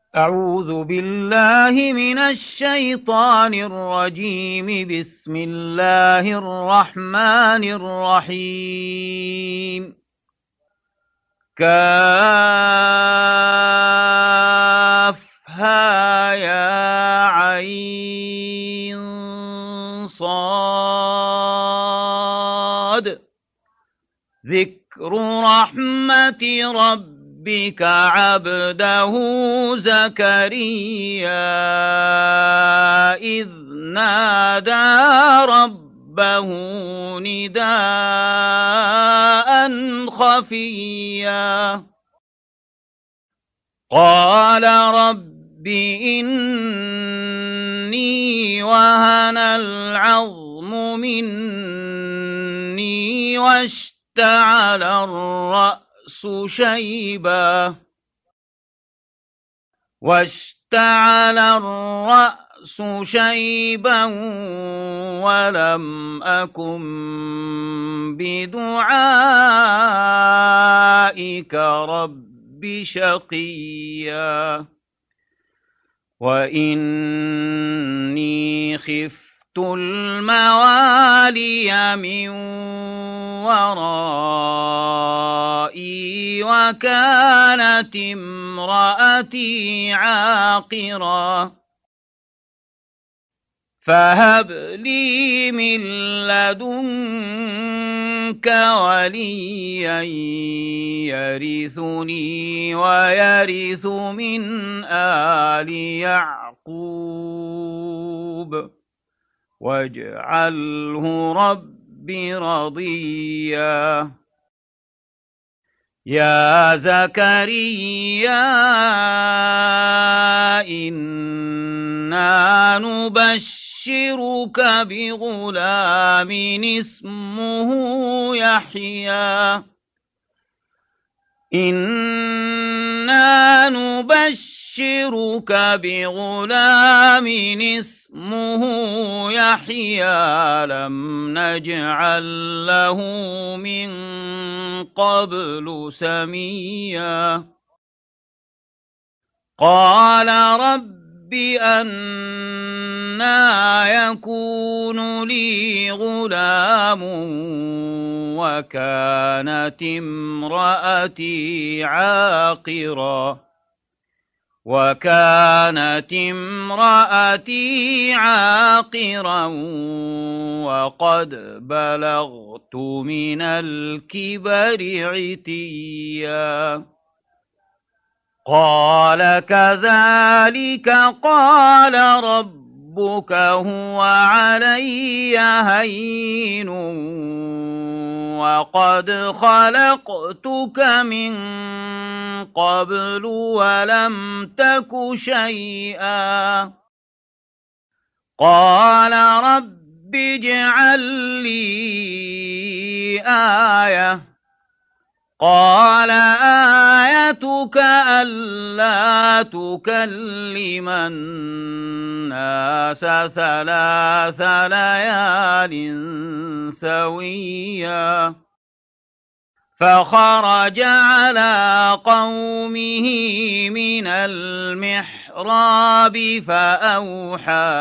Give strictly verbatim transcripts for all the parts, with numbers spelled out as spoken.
أعوذ بالله من الشيطان الرجيم. بسم الله الرحمن الرحيم. كافها يا عين صاد. ذكر رحمة ربك ربك عبده زكريا إذ نادى ربه نداء خفيا قال رب إني وهن العظم مني واشتعل الرأس شيبا واشتعل الرأس شيبا ولم أكن بدعائك رب شقيا وإني خفت الموالي من ورائي وكانت امرأتي عاقرا فهب لي من لدنك وليا يرثني ويرث من آل يعقوب واجعله رب رضيا يا زكريا إنا نبشرك بغلام اسمه يحيى إنا نبشرك بغلام اسمه يحيى لم نجعل له من قبل سميا قال رب أنى يكون لي غلام وكانت امرأتي عاقرا وكانت امرأتي عاقرا وقد بلغت من الكبر عتيا قال كذلك قال ربك هو علي هين وقد خلقتك من قبل ولم تك شيئا قال رب اجعل لي آية قال آيتك ألا تكلم الناس ثلاث ليال سويا فخرج على قومه من المحراب فأوحى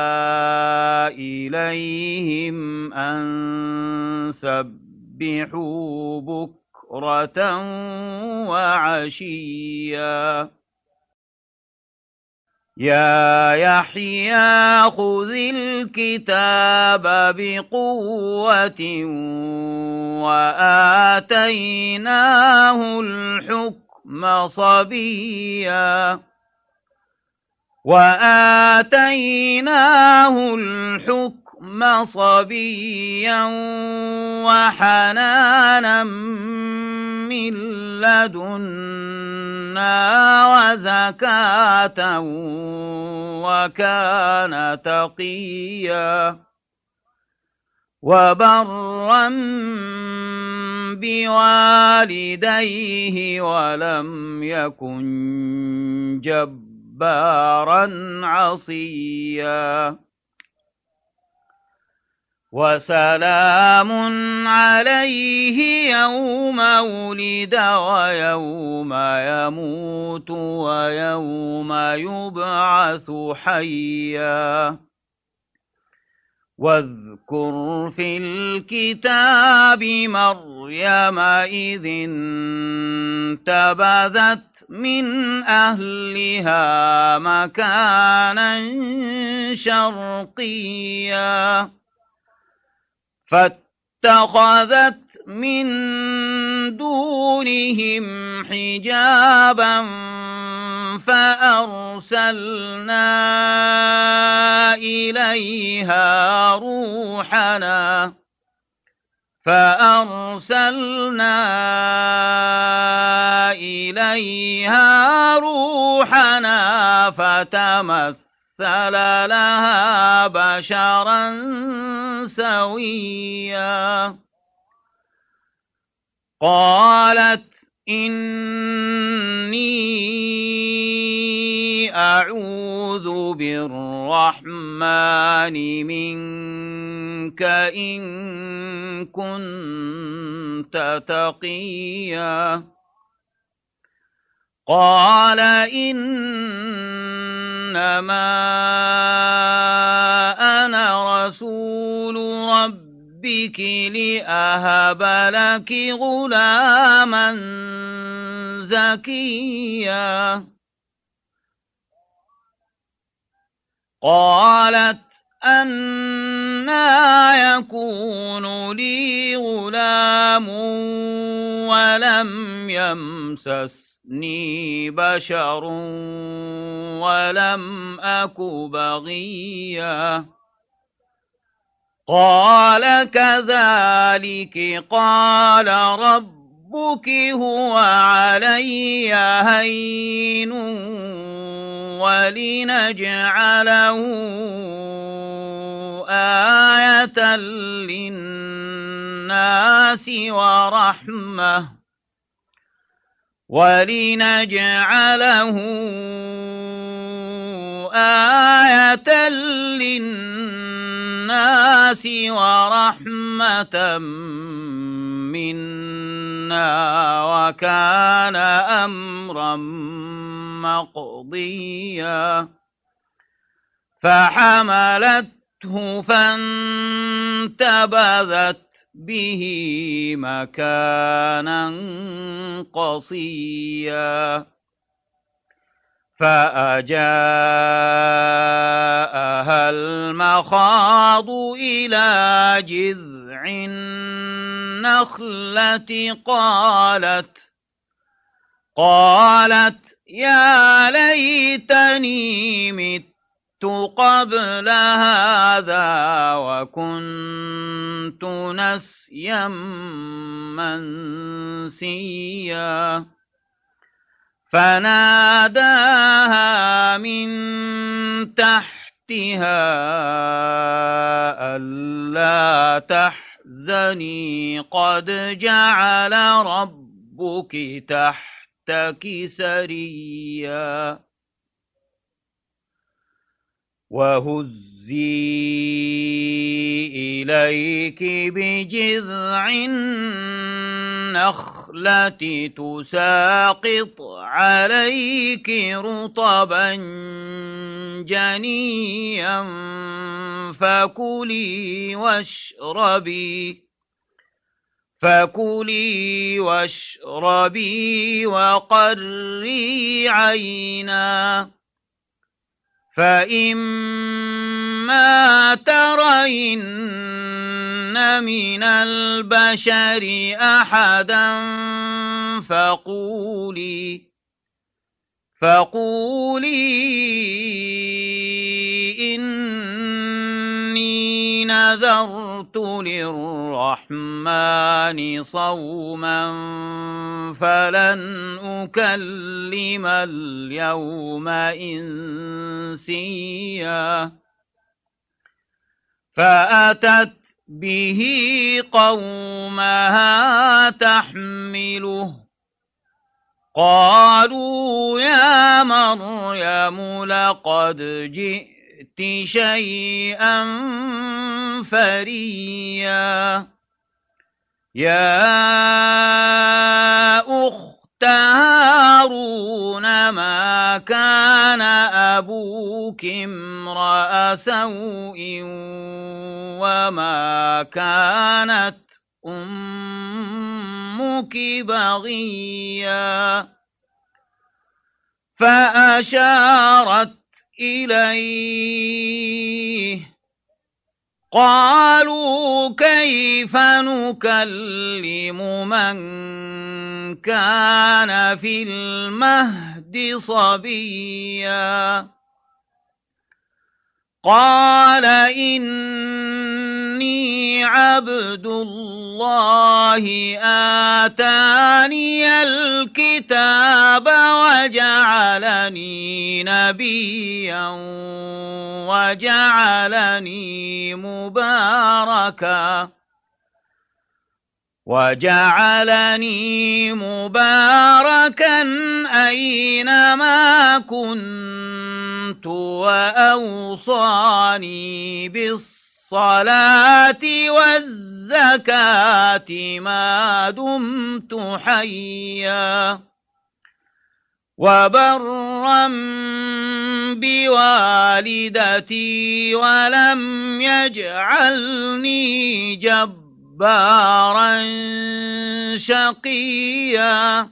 إليهم أن سبحوا بكرة وعشيا يا يحيى خذ الكتاب بقوة وآتيناه الحكم صبيا وآتيناه الحكم صبيا وحنانا من لدنا وزكاة وكان تقيا وبرا بوالديه ولم يكن جبارا عصيا وسلام عليه يوم ولد ويوم يموت ويوم يبعث حيا واذكر في الكتاب مريم إذ انتبذت من أهلها مكانا شرقيا فاتخذت من دونهم حجابا فأرسلنا إليها روحنا فأرسلنا إليها روحنا فتمثل لها بشرا سويا قالت إني أعوذ بالرحمن منك إن كنت تقيا قال إنما أنا رسول ربك لأهب لك غلاما زكيا قالت أنى يكون لي غلام ولم يمسسني بشر ولم أك بغيا قال كذلك قال ربك هو علي هين ولنجعله آية للناس ورحمة ولنجعله آية للناس ورحمة منا وكان أمرا مقضيا فحملته فانتبذت به مكانا قصيا فأجاءها المخاض إلى جذع النخلة قالت قالت يا ليتني مت قبل هذا وكنت نسيا منسيا فناداها من تحتها ألا تحزني قد جعل ربك تحتك سريا وهزي إليك بجذع النخلة تساقط عليك رطبا جنيا فكلي واشربي فكلي واشربي وقري عينا فإما ترين من البشر أحدا فقولي فقولي إني نذرت للرحمن صوما فلن أكلم اليوم إنسيا فأتت به قومها تحمله قالوا يا مريم لقد جئت شيئا فريا يا أخت هارون ما كان أبوك امرأ سوء وما كانت أمك بغيا فأشارت إليه قالوا كيف نكلم من كان في المهد صبيا قال إني عبد الله آتاني الكتاب وجعلني نبيا وجعلني مباركا وجعلني مباركا أينما كنت وأوصاني بالصلاة والزكاة ما دمت حيا وبرا بوالدتي ولم يجعلني جبارا جبارا شقيا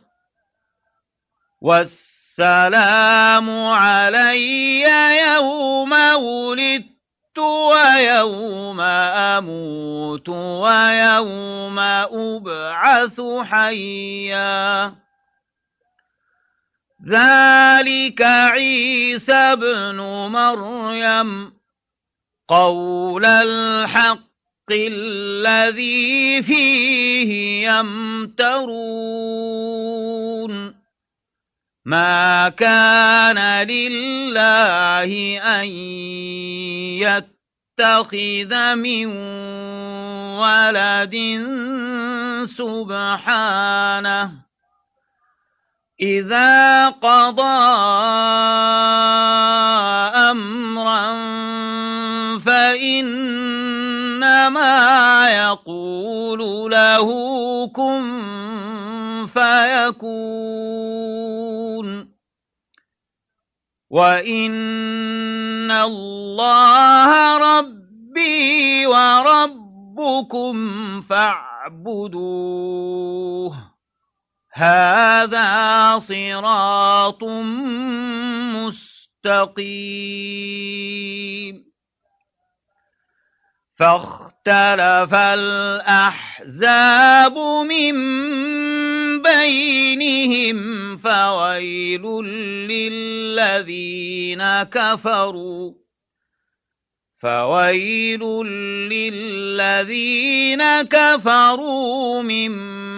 والسلام علي يوم ولدت ويوم أموت ويوم أبعث حيا ذلك عيسى ابن مريم قول الحق الذي فيه يمترون ما كان لله أن يتخذ من ولد سبحانه إذا قضى أمرا فإنما يقول له كن فيكون وإن الله ربي وربكم فاعبدوه هذا صراط مستقيم فاختلف الأحزاب من بينهم فويل للذين كفروا فويل للذين كفروا من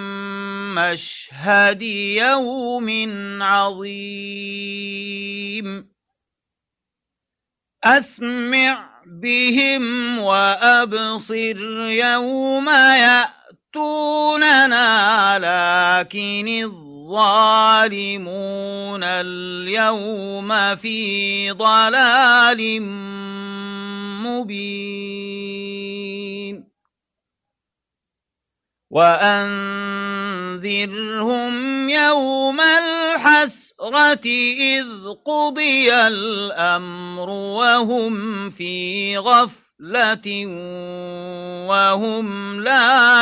مشهد يوم عظيم أسمع بهم وأبصر يوم يأتوننا لكن الظالمون اليوم في ضلال مبين وأنذرهم يوم الحسرة إذ قضي الأمر وهم في غفلة وهم لا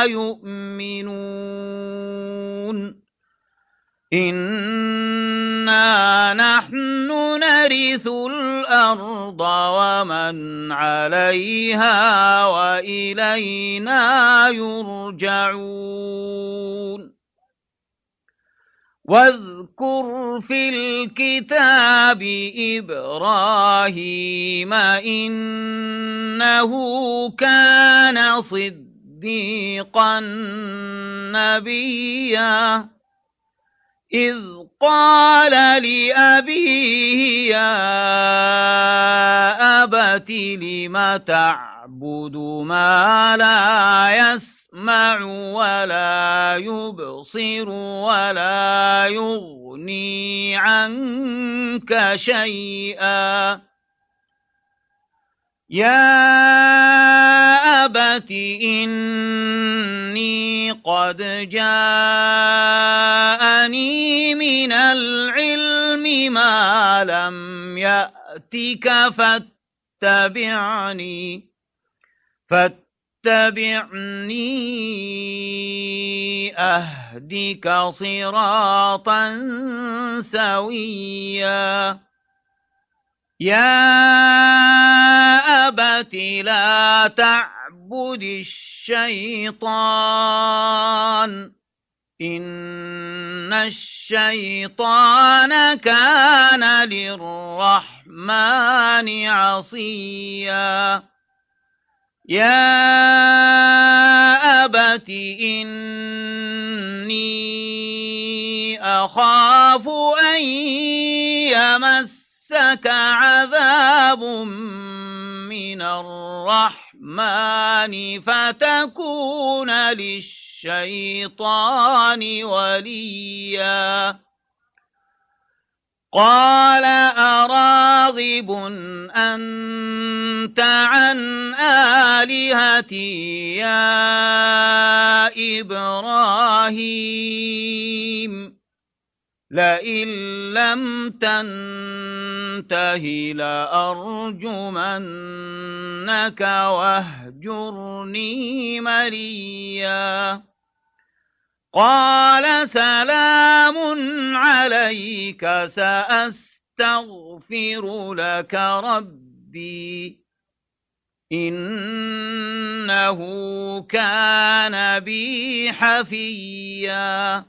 يؤمنون إنا نحن نرث الأرض ومن عليها وإلينا يرجعون واذكر في الكتاب إبراهيم إنه كان صديقا نبيا إذ قال لأبيه يا أبت لم تعبد ما لا يسمع ولا يبصر ولا يغني عنك شيئا يا أبت إني قد جاءني من العلم ما لم يأتك فاتبعني فاتبعني أهدك صراطا سويا يا أبت لا تعبد الشيطان إن الشيطان كان للرحمن عصيا يا أبت إني أخاف أن يمسك عذاب من الرحمن فتكون للشيطان وليا قال أراغب أنت عن آلهتي يا إبراهيم لئن لم تنته لأرجمنك واهجرني مليا قال سلام عليك سأستغفر لك ربي إنه كان بي حفيا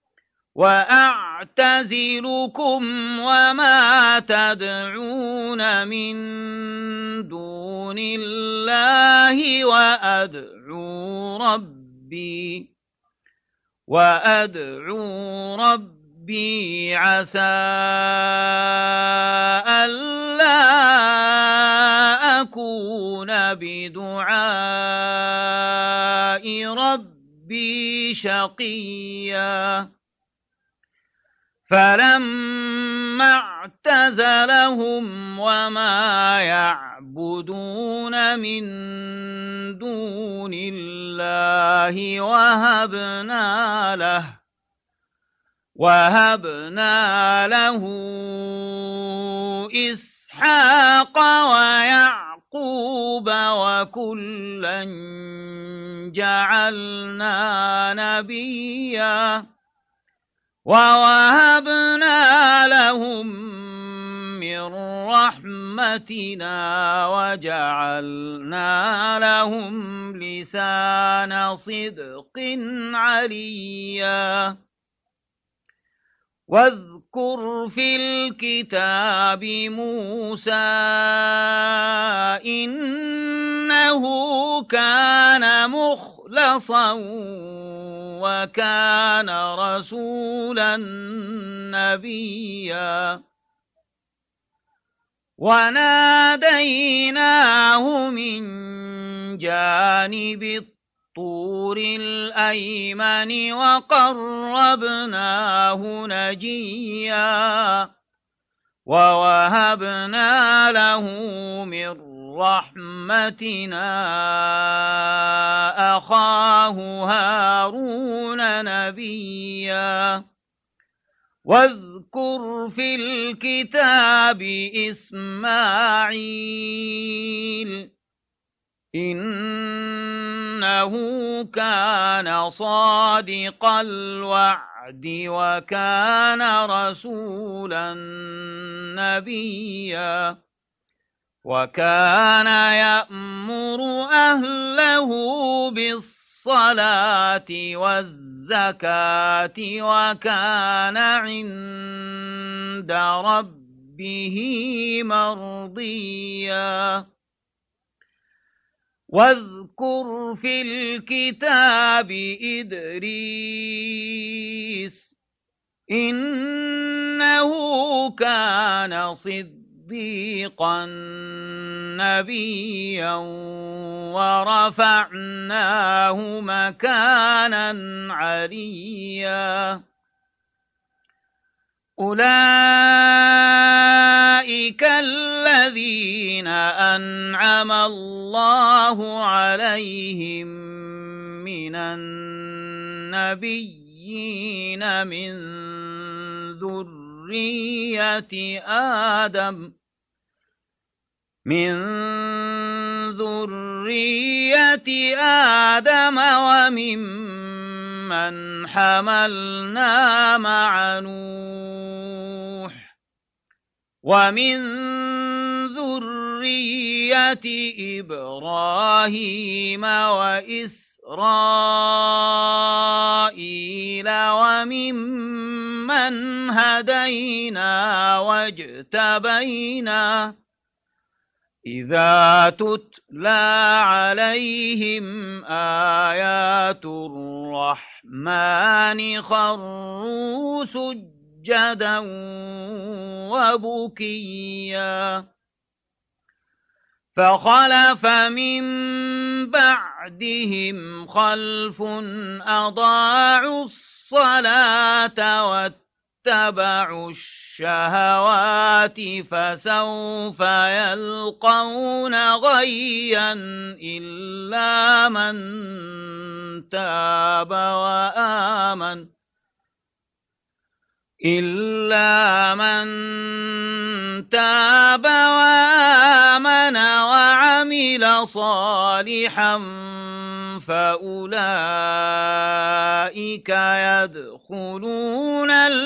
وأعتزلكم وما تدعون من دون الله وأدعو ربي وأدعو ربي عسى ألا أكون بدعاء ربي شقيا فلما اعتزلهم وما يعبدون من دون الله وهبنا له وهبنا له إسحاق ويعقوب وكلا جعلنا نبيا ووهبنا لهم من رحمتنا وجعلنا لهم لسان صدق عليا واذكر في الكتاب موسى إنه كان مخلصا وكان رسولا نبيا وناديناه من جانب الطور الأيمن وقربناه نجيا ووهبنا له من رحمتنا أخاه هارون نبيا واذكر في الكتاب إسماعيل إنه كان صادق الوعد وكان رسولا نبيا وكان يأمر أهله بالصلاة والزكاة وكان عند ربه مرضيا واذكر في الكتاب إدريس إنه كان صديقا نبيا ورفعناه مكانا عليا أولئك الذين أنعم الله عليهم من النبيين من ذرية آدم من ذرية آدم وممن حملنا مع نوح ومن ذرية إبراهيم وإسرائيل وممن هدينا واجتبينا إذا تتلى عليهم آيات الرحمن خروا سجدا وبكيا فخلف من بعدهم خلف أضاعوا الصلاة واتبعوا الشهوات فسوف يلقون غيا إلا من تاب وآمن إلا من تاب وآمن وعمل صالحا فأولئك يدخلون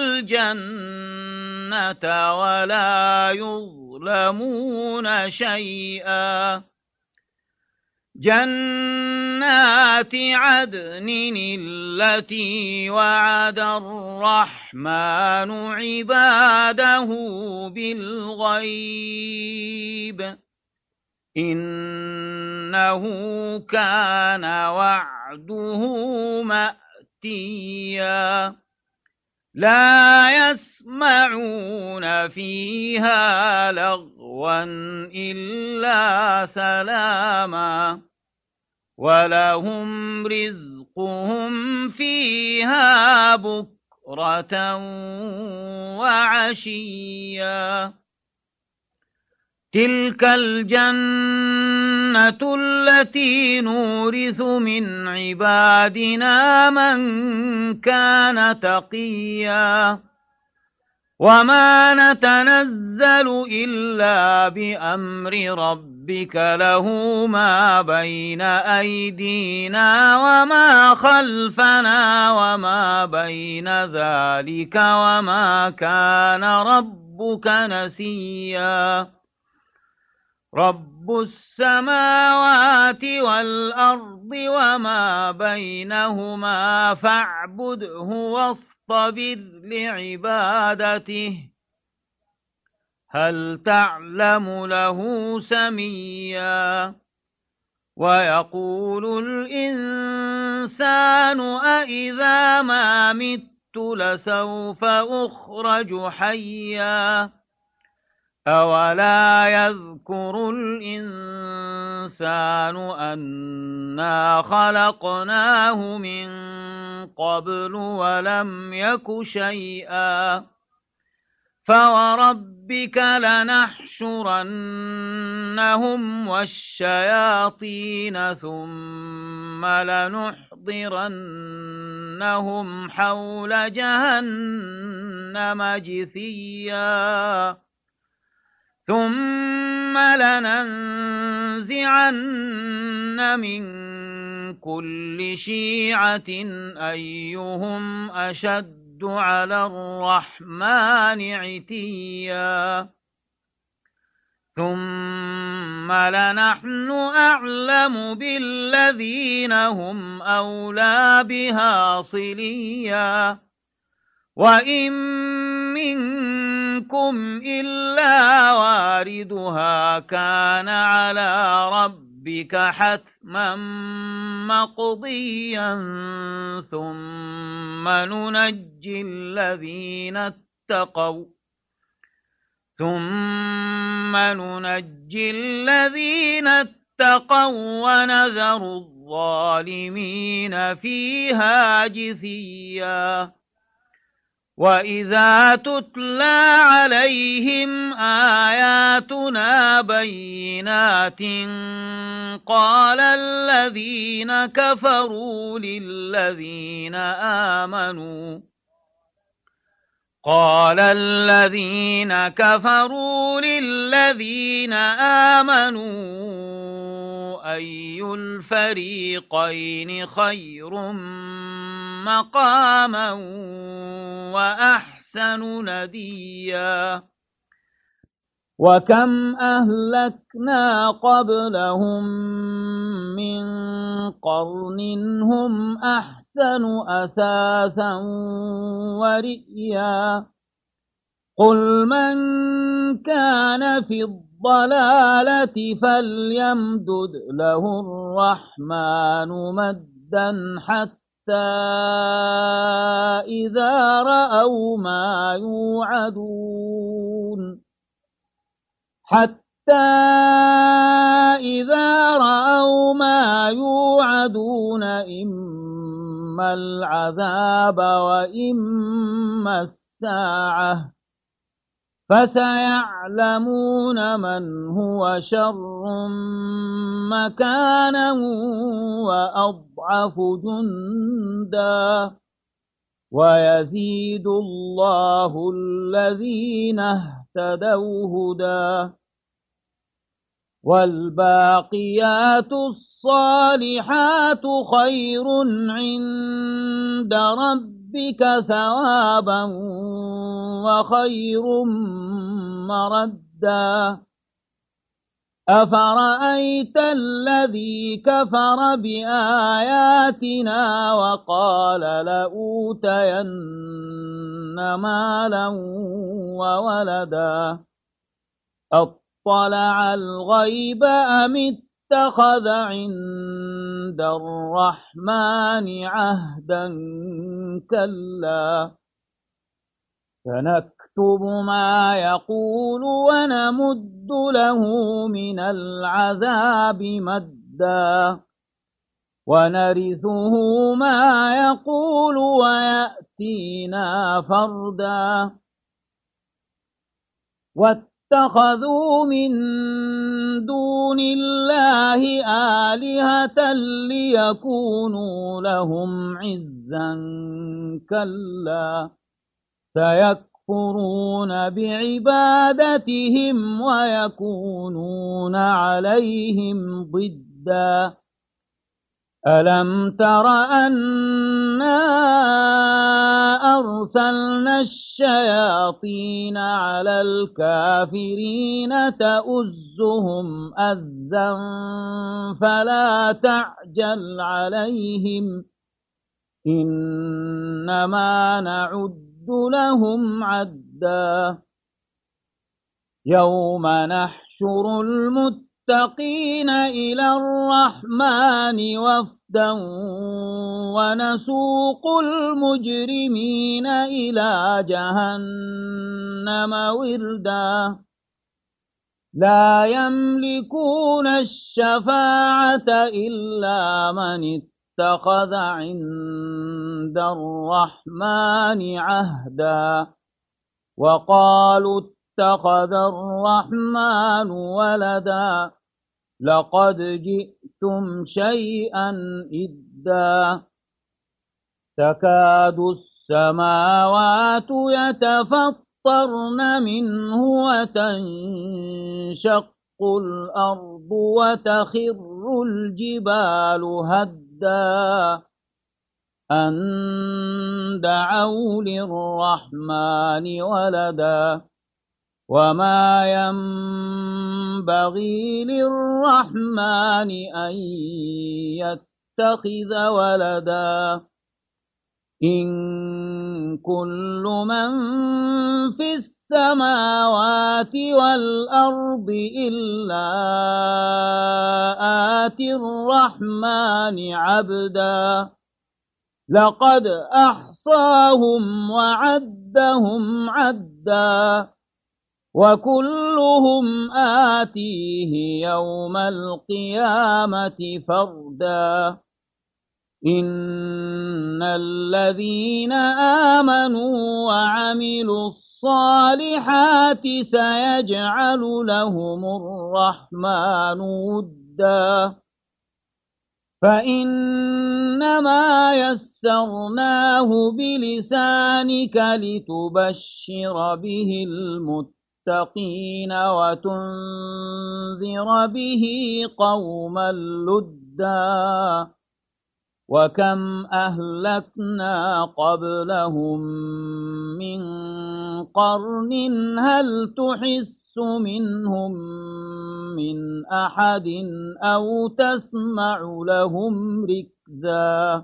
الجنة ولا يظلمون شيئا جنات عدن التي وعد الرحمن عباده بالغيب إنه كان وعده مأتيا لا يسمعون فيها لغوا إلا سلاما ولهم رزقهم فيها بكرة وعشيا تلك الجنة التي نورث من عبادنا من كان تقيا وما نتنزل إلا بأمر ربك له ما بين أيدينا وما خلفنا وما بين ذلك وما كان ربك نسيا رب السماوات والأرض وما بينهما فاعبده واصطبر لعبادته هل تعلم له سميا ويقول الإنسان أإذا ما مت لسوف أخرج حيا أولا يذكر الإنسان أنا خلقناه من قبل ولم يك شيئا فوربك لنحشرنهم والشياطين ثم لنحضرنهم حول جهنم جثيا ثم لننزعن من كل شيعة أيهم أشد على الرحمن عتيا ثم لنحن أعلم بالذين هم أولى بها صليا وإن منكم إلا واردها كان على ربك حتما مقضيا ثم ننجي الذين اتقوا ثم ننجي الذين اتقوا ونذر الظالمين فيها جثيا وَإِذَا تُتْلَى عَلَيْهِمْ آيَاتُنَا بَيِّنَاتٍ قَالَ الَّذِينَ كَفَرُوا لِلَّذِينَ آمَنُوا قال الذين كفروا للذين آمنوا أي الفريقين خير مقاما وأحسن نديا وكم أهلكنا قبلهم من قرن هم أحسن أثاثا ورئيا قل من كان في الضلالة فليمدد له الرحمن مدا حتى إذا رأوا ما يوعدون حتى إذا رأوا ما يوعدون إما العذاب وإما الساعة فسيعلمون من هو شر مكانا وأضعف جندا ويزيد الله الذين اهتدوا هدى والباقيات الصالحات خير عند ربك ثوابا وخير مردا أفرأيت الذي كفر بآياتنا وقال لأوتين مالا وولدا أطلع الغيب أم اتخذ عند الرحمن عهدا كلا سنكتب ما يقول ونمد له من العذاب مدا ونرثه ما يقول ويأتينا فردا واتخذوا من دون الله آلهة ليكونوا لهم عزا كلا سيكفرون بعبادتهم ويكونون عليهم ضدا ألم تر أنا أرسلنا الشياطين على الكافرين تؤزهم أزا فلا تعجل عليهم إنما نعد لهم عدا يوم نحشر المتقين إلى الرحمن وفدا ونسوق المجرمين إلى جهنم وردا لا يملكون الشفاعة إلا من اتخذ عند الرحمن عهدا وقالوا اتخذ الرحمن ولدا لقد جئتم شيئا إدا تكاد السماوات يتفطرن منه وتنشق الأرض وتخر الجبال هدا أن دعوا للرحمن ولدا وما ينبغي للرحمن أن يتخذ ولدا إن كل من في السماوات والأرض إلا آتي الرحمن عبدا لقد أحصاهم وعدهم عدا وكلهم آتيه يوم القيامة فردا إن الذين آمنوا وعملوا الصالحات سيجعل لهم الرحمن ودا فإنما يسرناه بلسانك لتبشر به المتقين وتنذر به قوما لدا وكم أهلكنا قبلهم من قرن هل تحس منهم من أحد أو تسمع لهم ركزا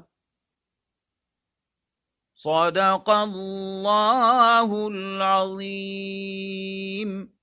صدق الله العظيم.